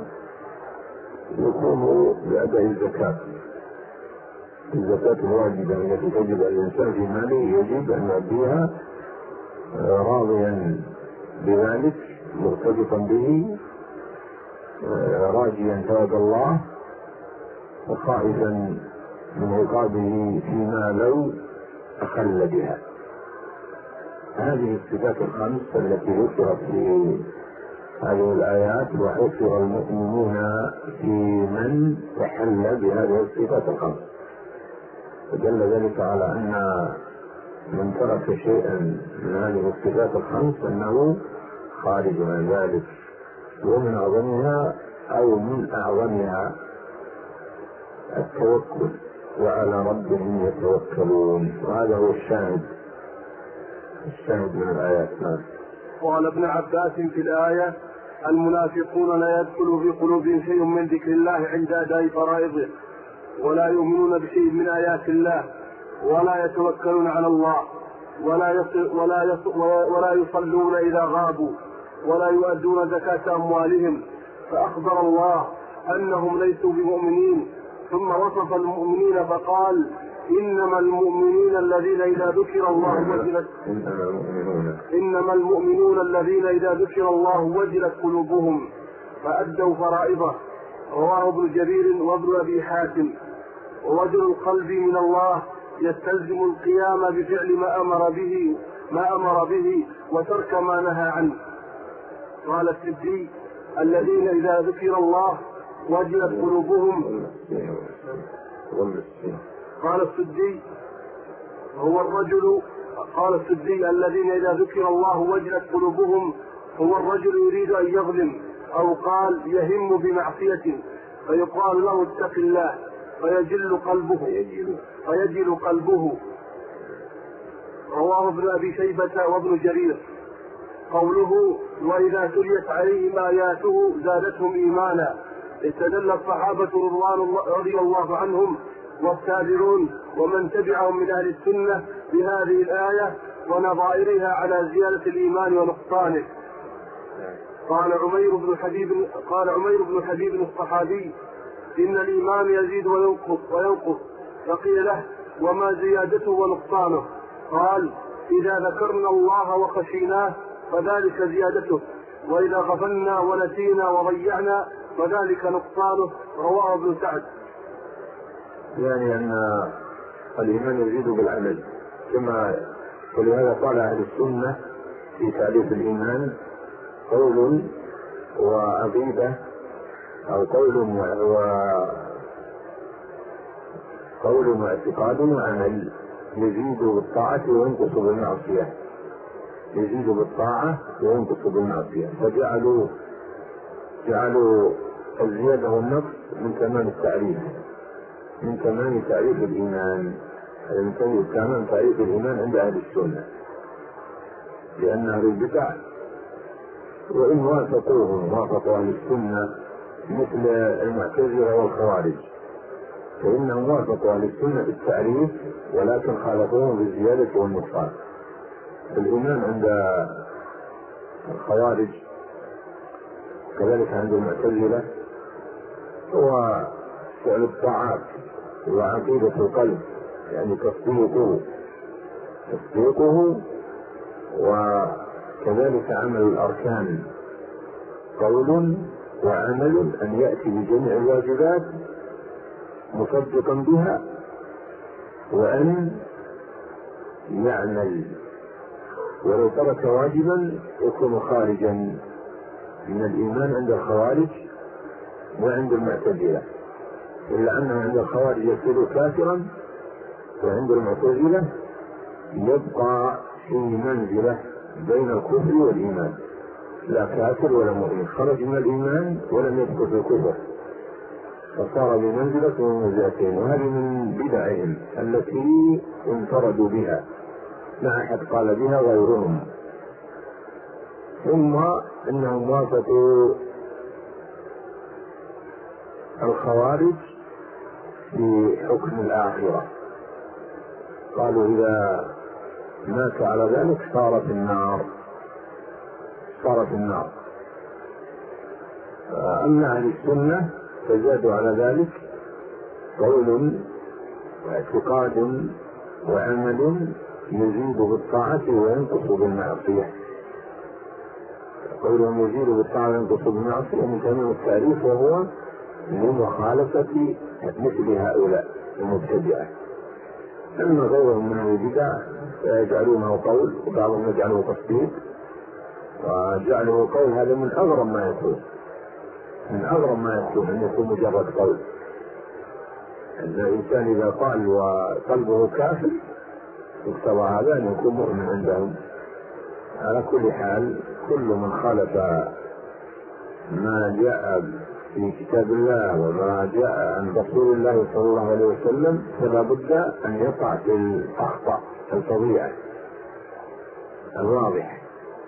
Speaker 2: يكون بأداء الزكاة، الزكاة الواجبة التي تجب على الإنسان في ماله يجب أن يؤديها راضيا بذلك مرتبطا به، راجيا ثواب الله وخائفا من عقابه فيما لو أخل بها. هذه الصفات الخمس التي ذكرت في هذه الآيات، وحصر المؤمنون في من تحل بهذه الصفات الخمس، فدل ذلك على أن من ترك شيئا من هذه الصفات الخمس أنه خارج عن ذلك. ومن أعظمها أو من أعظمها التوكل، وعلى ربهم يتوكلون، وهذا هو الشاهد من الآيات.
Speaker 1: قال ابن عباس في الآية: المنافقون لا يدخل في قلوبهم شيء من ذكر الله عند أداء فرائضه، ولا يؤمنون بشيء من آيات الله، ولا يتوكلون على الله، ولا يصلون إذا غابوا، ولا يؤدون زكاة أموالهم، فأخبر الله أنهم ليسوا بمؤمنين، ثم وصف المؤمنين فقال: إنما المؤمنون الذين إذا ذكر الله وجلت قلوبهم فأدوا فرائضه. رواه ابن جرير وابن أبي حاتم. ووجل القلب من الله يستلزم القيام بفعل ما أمر به وترك ما نهى عنه. قال السدي: الذين إذا ذكر الله وجلت قلوبهم. قال السدي: الذين إذا ذكر الله وجلت قلوبهم هو الرجل يريد أن يظلم، أو قال يهم بمعصية، فيقال له اتق الله، فيجل قلبه. رواه ابن أبي شيبة وابن جرير. قوله: وإذا تليت عليهم آياته زادتهم إيمانا، استدل الصحابة رضي الله عنهم والتابعون ومن تبعهم من أهل السنة بهذه الآية ونظائرها على زيادة الإيمان ونقصانه. قال عمير بن حبيب الصحابي: إن الإيمان يزيد وينقص. فقيل له: وما زيادته ونقصانه؟ قال: إذا ذكرنا الله وخشيناه فذلك زيادته، وإذا غفلنا ونسينا وضيعنا فذلك نقصانه. رواه ابن سعد.
Speaker 2: يعني أن الإيمان يزيد بالعمل، ولهذا قال أهل السنة في تعريف الإيمان: قول وعقيدة، أو قول واعتقاد وعمل، يزيد بالطاعة وينقص بالمعصية، يزيد بالطاعة وينقص بالمعصية. فجعلوا الزيادة والنقص من تمام تعريف الإيمان، من تمام تعريف الإيمان عند أهل السنة، لأن أهل البدع وإن وافقوا أهل السنة مثل المعتزلة والخوارج، فإنهم وافقوا أهل السنة بالتعريف ولكن خالفوهم بالزيادة والنقصان. الإيمان عند الخوارج كذلك عند المعتزلة هو فعل الطاعات وعقيدة القلب، يعني تصديقه وكذلك عمل الأركان، قول وعمل، أن يأتي بجميع الواجبات مصدقا بها، وأن يعمل، ولو ترك واجبا يكون خارجا من الإيمان عند الخوارج وعند المعتزلة، إلا أنه عند الخوارج يصير كافرا، وعند المعتزلة يبقى في منزلة بين الكفر والإيمان، لا كافر ولا مؤمن، خرج من الإيمان ولم يدخل في الكفر. فصار بمنزلة ومنزلتين، وهذه من بدعهم التي انفردوا بها، ما أحد قال بها غيرهم. ثم إنهم وافقوا الخوارج في حكم الآخرة، قالوا إذا مات على ذلك صار في النار. أما أهل السنة فزادوا على ذلك قول واعتقاد وعمل يزيد بالطاعة وينقص بالمعصية. قولهم يزيد بالطاعة وينقص بالمعصية من تمام التعريف، وهو لمخالفة مثل هؤلاء المبتدعة. أما غيرهم من البدع فيجعلونه قول، وبعضهم يجعله تصديق، وجعله قول هذا من أغرب ما يكون، أن يكون مجرد قول. الإنسان إذا قال وقلبه كافر يقتضى هذا أن يكون مؤمن عندهم. على كل حال كل من خالف ما جاء في كتاب الله وما جاء عن رسول الله صلى الله عليه وسلم فلا بد أن يقع في الأخطاء الفظيعة الواضح.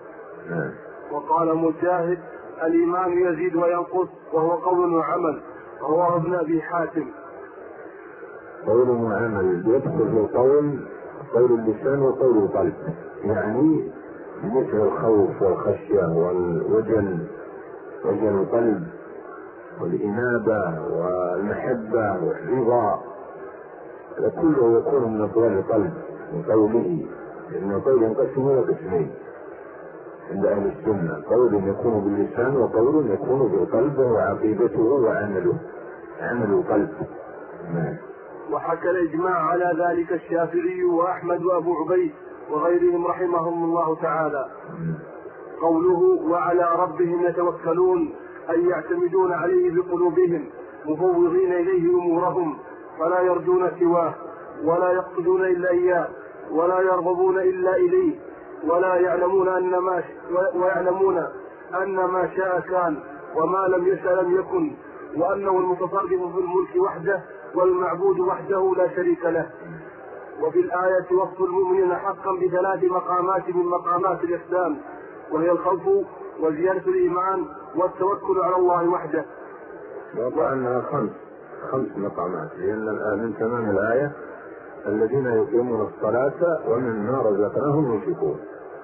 Speaker 1: وقال مجاهد: الإيمان يزيد وينقص، وهو قول وعمل. رواه ابن أبي حاتم.
Speaker 2: قول وعمل يدخل في قول اللسان وقول القلب، يعني مثل الخوف والخشية والوجل، وجل القلب والإنابة والمحبة والرضا، كله يكون من أقوال القلب وقوله، لأن القول ينقسم إلى قسمين عند أهل السنة: قول يكون باللسان، وقول يكون بالقلب وعقيدته وعمله، عمل القلب.
Speaker 1: وحكى الإجماع على ذلك الشافعي وأحمد وأبو عبيد وغيرهم رحمهم الله تعالى. قوله: وعلى ربهم يتوكلون، أي يعتمدون عليه بقلوبهم مفوضين إليه أمورهم، فلا يرجون سواه، ولا يقصدون إلا إياه، ولا يرغبون إلا إليه، ويعلمون أن ما شاء كان، وما لم يشأ لم يكن، وأنه المتصرف في الملك وحده، والمعبود وحده لا شريك له. وفي الآية وصف المؤمنين حقا بثلاث مقامات من مقامات الإسلام، وهي الخوف وزيادة الإيمان والتوكل على الله وحده.
Speaker 2: وأنها خمس مقامات، لأن من تمام الآية: الذين يقيمون الصلاة ومما رزقناهم ينفقون.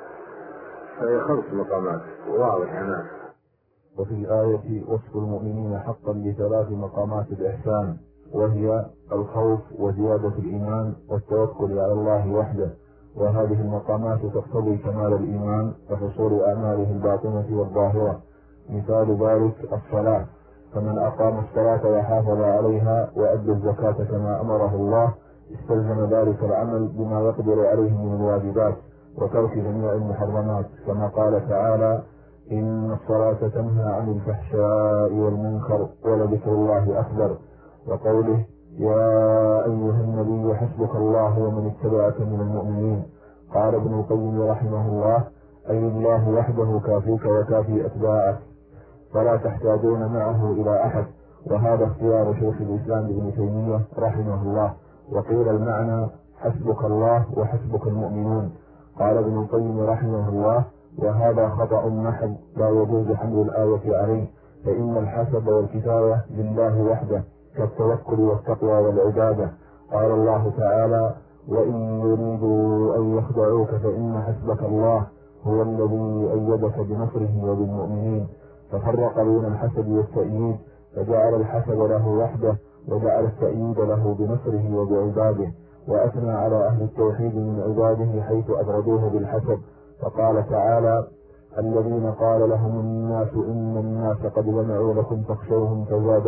Speaker 2: فهي 5 مقامات واضحة.
Speaker 3: وفي الآية وصف المؤمنين حقا بثلاث مقامات الإحسان، وهي الخوف وزيادة الإيمان والتوكل على الله وحده. وهذه المقامات تقتضي كمال الإيمان وحصول أعماله الباطنة والظاهرة. مثال ذلك الصلاة، فمن أقام الصلاة وحافظ عليها وأدى الزكاة كما أمره الله استلزم ذلك العمل بما يقدر عليه من الواجبات وترك جميع المحرمات، كما قال تعالى: إن الصلاة تنهى عن الفحشاء والمنكر ولذكر الله أكبر. وقوله: يا أيها النبي حسبك الله ومن اتبعك من المؤمنين. قال ابن القيم رحمه الله: أي الله وحده كافيك وكافي أتباعك، فلا تحتاجون معه إلى أحد. وهذا اختيار شيخ الإسلام ابن تيمية رحمه الله. وقيل المعنى: حسبك الله وحسبك المؤمنون. قال ابن القيم رحمه الله: وهذا خطأ محض لا يجوز حمل الآية عليه، فإن الحسب والكفاية لله وحده كالتوكل والتقوى والعبادة. قال الله تعالى: وإن يريدوا أن يخدعوك فإن حسبك الله هو الذي أيدك بنصره وبالمؤمنين. ففرق بين الحسب والتأييد، فجعل الحسب له وحده، وجعل التأييد له بنصره وبعباده. وأثنى على أهل التوحيد من عباده حيث أبردوه بالحسب، فقال تعالى: الذين قال لهم الناس إن الناس قد جمعوا لكم فاخشوهم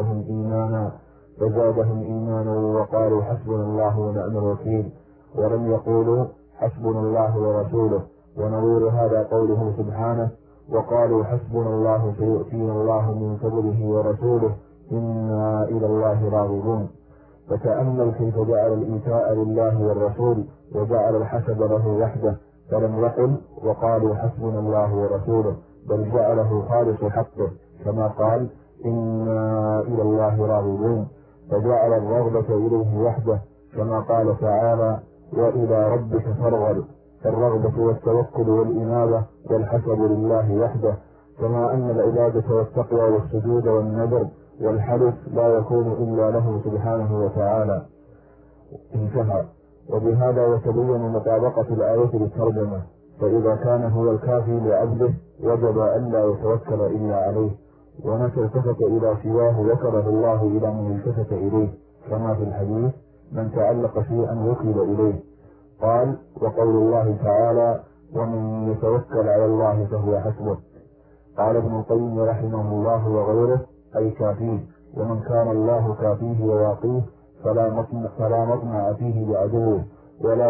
Speaker 3: فزادهم إيمانا وقالوا حسبنا الله ونعم الوكيل، ولم يقولوا حسبنا الله ورسوله. ونظير هذا قوله سبحانه: وقالوا حسبنا الله سيؤتينا الله من فضله ورسوله إنا إلى الله راغبون. فتأمل كيف جعل الإيتاء لله والرسول وجعل الحسب له وحده، فلم يقل وقالوا حسبنا الله ورسوله، بل جعله خالص حقه، كما قال: إنا إلى الله راغبون، فجعل الرغبة إليه وحده كما قال تعالى: وإلى ربك فارغب. فالرغبة والتوكل والإنابة والحسب لله وحده، كما أن العبادة والتقوى والسجود والنذر والحلف لا يكون إلا له سبحانه وتعالى. انتهى. وبهذا يتبين مطابقة الآية للترجمة، فإذا كان هو الكافي لعبده وجب ألا يتوكل إلا عليه، ومتى التفت إلى سواه وكله الله إلى من التفت إليه، كما في الحديث: من تعلق شيئا وكل إليه. قال: وقول الله تعالى: ومن يتوكل على الله فهو حسبه. قال ابن القيم رحمه الله: وغيره أي كافيه، ومن كان الله كافيه وواقيه فلا مطمع فيه لعدوه، ولا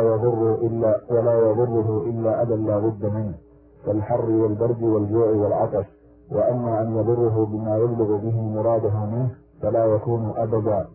Speaker 3: يضره إلا أذى لا بد منه، كالحر والبرد والجوع والعطش. وأما أن يضره بما يبلغ به مراده منه فلا يكون أبدا.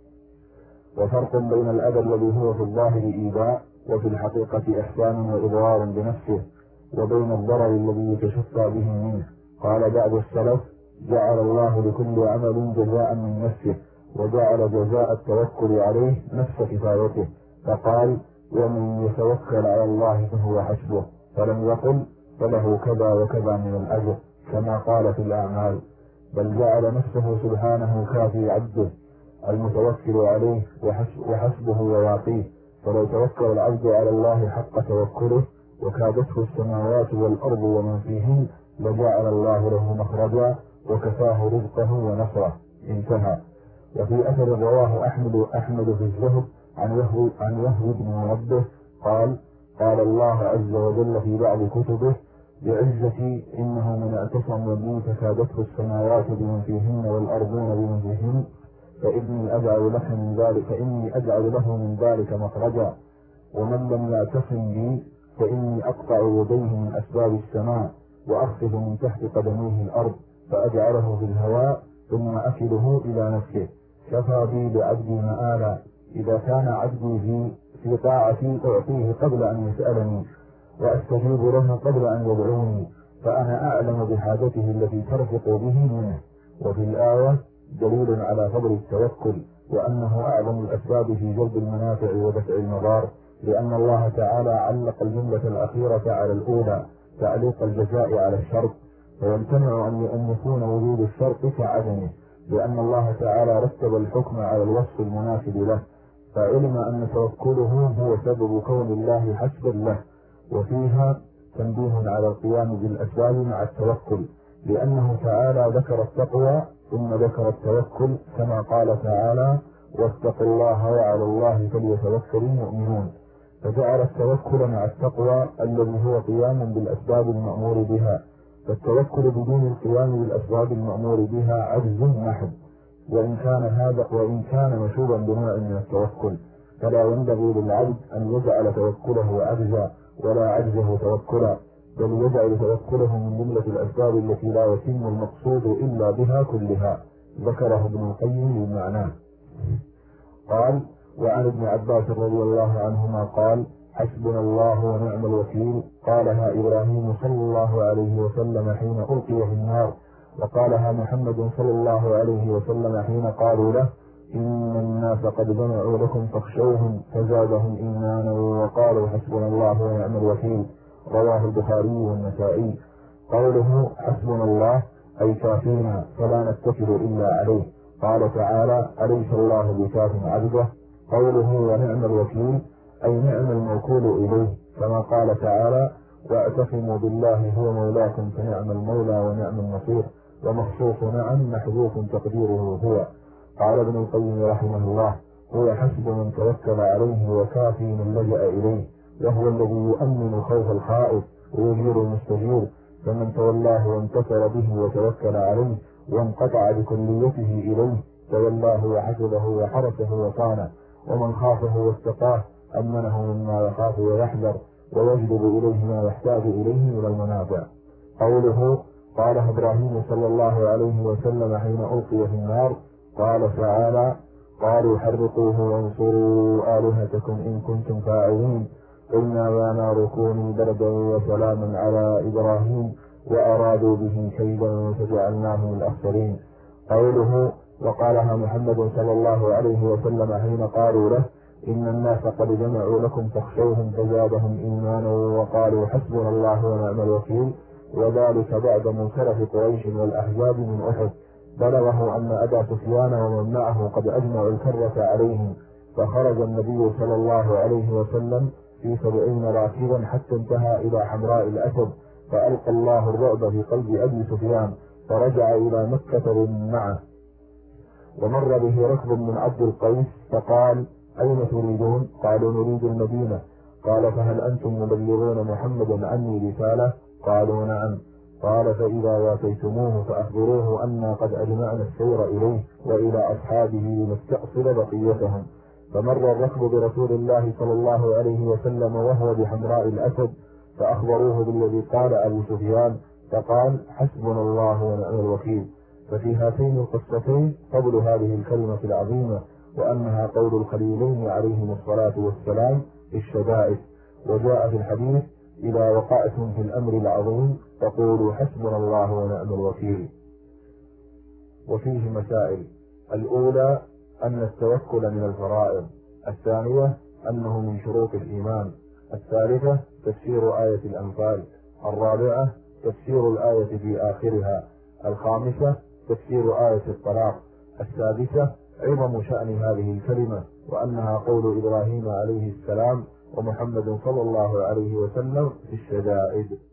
Speaker 3: وفرق بين الأذى الذي هو في الظاهر إيذاء وفي الحقيقة إحسان وإضرار بنفسه، وبين الضرر الذي يتشفى به منه. قال بعض السلف: جعل الله لكل عمل جزاء من نفسه، وجعل جزاء التوكل عليه نفس كفايته، فقال: ومن يتوكل على الله فهو حسبه، فلم يقل فله كذا وكذا من الأجر كما قال في الأعمال، بل جعل نفسه سبحانه كافي عبده المتوكل عليه وحسبه وواقيه. فلو توكل العبد على الله حق توكله وكادته السماوات والأرض ومن فيهن لجعل الله له مخرجا وكفاه رزقه ونصره. انتهى. وفي أثر رواه أحمد في الزهد عن وهب بن منبه قال: قال الله عز وجل في بعض كتبه: بعزتي إنه من اعتصم بي فكادته السماوات بمن فيهن والأرضون بمن فيهن فإني أجعل له من ذلك مخرجا، ومن لم يعتصم بي فإني أقطع يديه من أسباب السماء وأخفض من تحت قدميه الأرض فأجعله في الهواء ثم أكله إلى نفسه. كفى بي بعبدي مآلا، إذا كان عبدي في طاعتي أعطيه قبل أن يسألني وأستجيب له قبل أن يدعوني، فأنا أعلم بحاجته التي ترفق به منه. وفي الآية دليل على فضل التوكل وأنه أعظم الأسباب في جلب المنافع ودفع المضار، لأن الله تعالى علق الجملة الأخيرة على الأولى تعليق الجزاء على الشرط، ويمتنع أن يكون وجود الشرط كعدمه، لأن الله تعالى رتب الحكم على الوصف المناسب له، فعلم أن توكله هو سبب كون الله حسبا له. وفيها تنبيه على القيام بالأسباب مع التوكل، لأنه تعالى ذكر التقوى ثم ذكر التوكل، كما قال تعالى: واتقوا الله وعلى الله فليتوكل المؤمنون، فجعل التوكل مع التقوى الذي هو قيام بالأسباب المأمور بها. فالتوكل بدون القيام بالأسباب المأمور بها عجز محض، وإن كان مشوبا بنوع من التوكل، فلا ينبغي للعبد أن يجعل توكله عجزا ولا عجزه توكلا، بل يجعل توكله من جملة الأسباب التي لا يتم المقصود إلا بها كلها. ذكره ابن القيم بمعناه. قال: وعن ابن عباس رضي الله عنهما قال: حسبنا الله ونعم الوكيل، قالها إبراهيم صلى الله عليه وسلم حين ألقي في النار، وقالها محمد صلى الله عليه وسلم حين قالوا له: إن الناس قد جمعوا لكم فاخشوهم، فزادهم إيمانا وقالوا حسبنا الله ونعم الوكيل. رواه البخاري والنسائي. قوله حسبنا الله أي كافينا فلا نتكل إلا عليه. قال تعالى: أليس الله بكاف عبده. قوله ونعم الوكيل أي نعم الموكول إليه، كما قال تعالى: واعتصموا بالله هو مولاكم فنعم المولى ونعم النصير. ومخصوص نعم محذوف تقديره هو. قال ابن القيم رحمه الله: هو حسب من توكل عليه وكافي من لجأ إليه، وهو الذي يؤمن خوف الخائف ويجير المستجير. فمن تولاه وانتصر به وتوكل عليه وانقطع بكليته إليه تولاه وحسبه وحرسه وصانه. ومن خافه واتقاه أمنه مما يخاف ويحذر ويجلب إليه ما يحتاج إليه من المنافع. قوله قالها إبراهيم صلى الله عليه وسلم حين ألقي في النار. قال تعالى: قالوا حرقوه وانصروا آلهتكم إن كنتم فاعلين. قلنا يا نار كوني بردا وسلاما على إبراهيم وأرادوا به كيدا فجعلناه من الأخسرين. قوله وقالها محمد صلى الله عليه وسلم حين قالوا له إن الناس قد جمعوا لكم فاخشوهم فزادهم إيمانا وقالوا حسبنا الله ونعم الوكيل، وذلك بعد منصرف قريش والأحزاب من أحد. بلغه أن أبا سفيان ومن معه قد أجمعوا الكرة عليهم، فخرج النبي صلى الله عليه وسلم في 70 راكبا حتى انتهى إلى حمراء الأسد، فألقى الله الرعب في قلب أبي سفيان فرجع إلى مكة بمن معه. ومر به ركب من عبد القيس فقال أين تريدون؟ قالوا نريد المدينة. قال فهل أنتم مبلغون محمدا عني رسالة؟ قالوا نعم. قال فإذا وافيتموه فأخبروه أنا قد أجمعنا السير إليه وإلى أصحابه لنستأصل بقيتهم. فمر الركب برسول الله صلى الله عليه وسلم وهو بحمراء الأسد، فأخبروه بالذي قال أبو سفيان، فقال حسبنا الله ونعم الوكيل. ففي هاتين القصتين فضل هذه الكلمة العظيمة، وأنها قول الخليلين عليهم الصلاة والسلام في الشدائد. وجاء في الحديث إذا وقعتم في الأمر العظيم فقولوا حسبنا الله ونعم الوكيل. وفيه مسائل: الأولى أن التوكل من الفرائض، الثانية أنه من شروط الإيمان، الثالثة تفسير آية الأنفال، الرابعة تفسير الآية في آخرها، الخامسة تفسير آية الطلاق، السادسة عظم شأن هذه الكلمة وأنها قول إبراهيم عليه السلام ومحمد صلى الله عليه وسلم في الشدائد.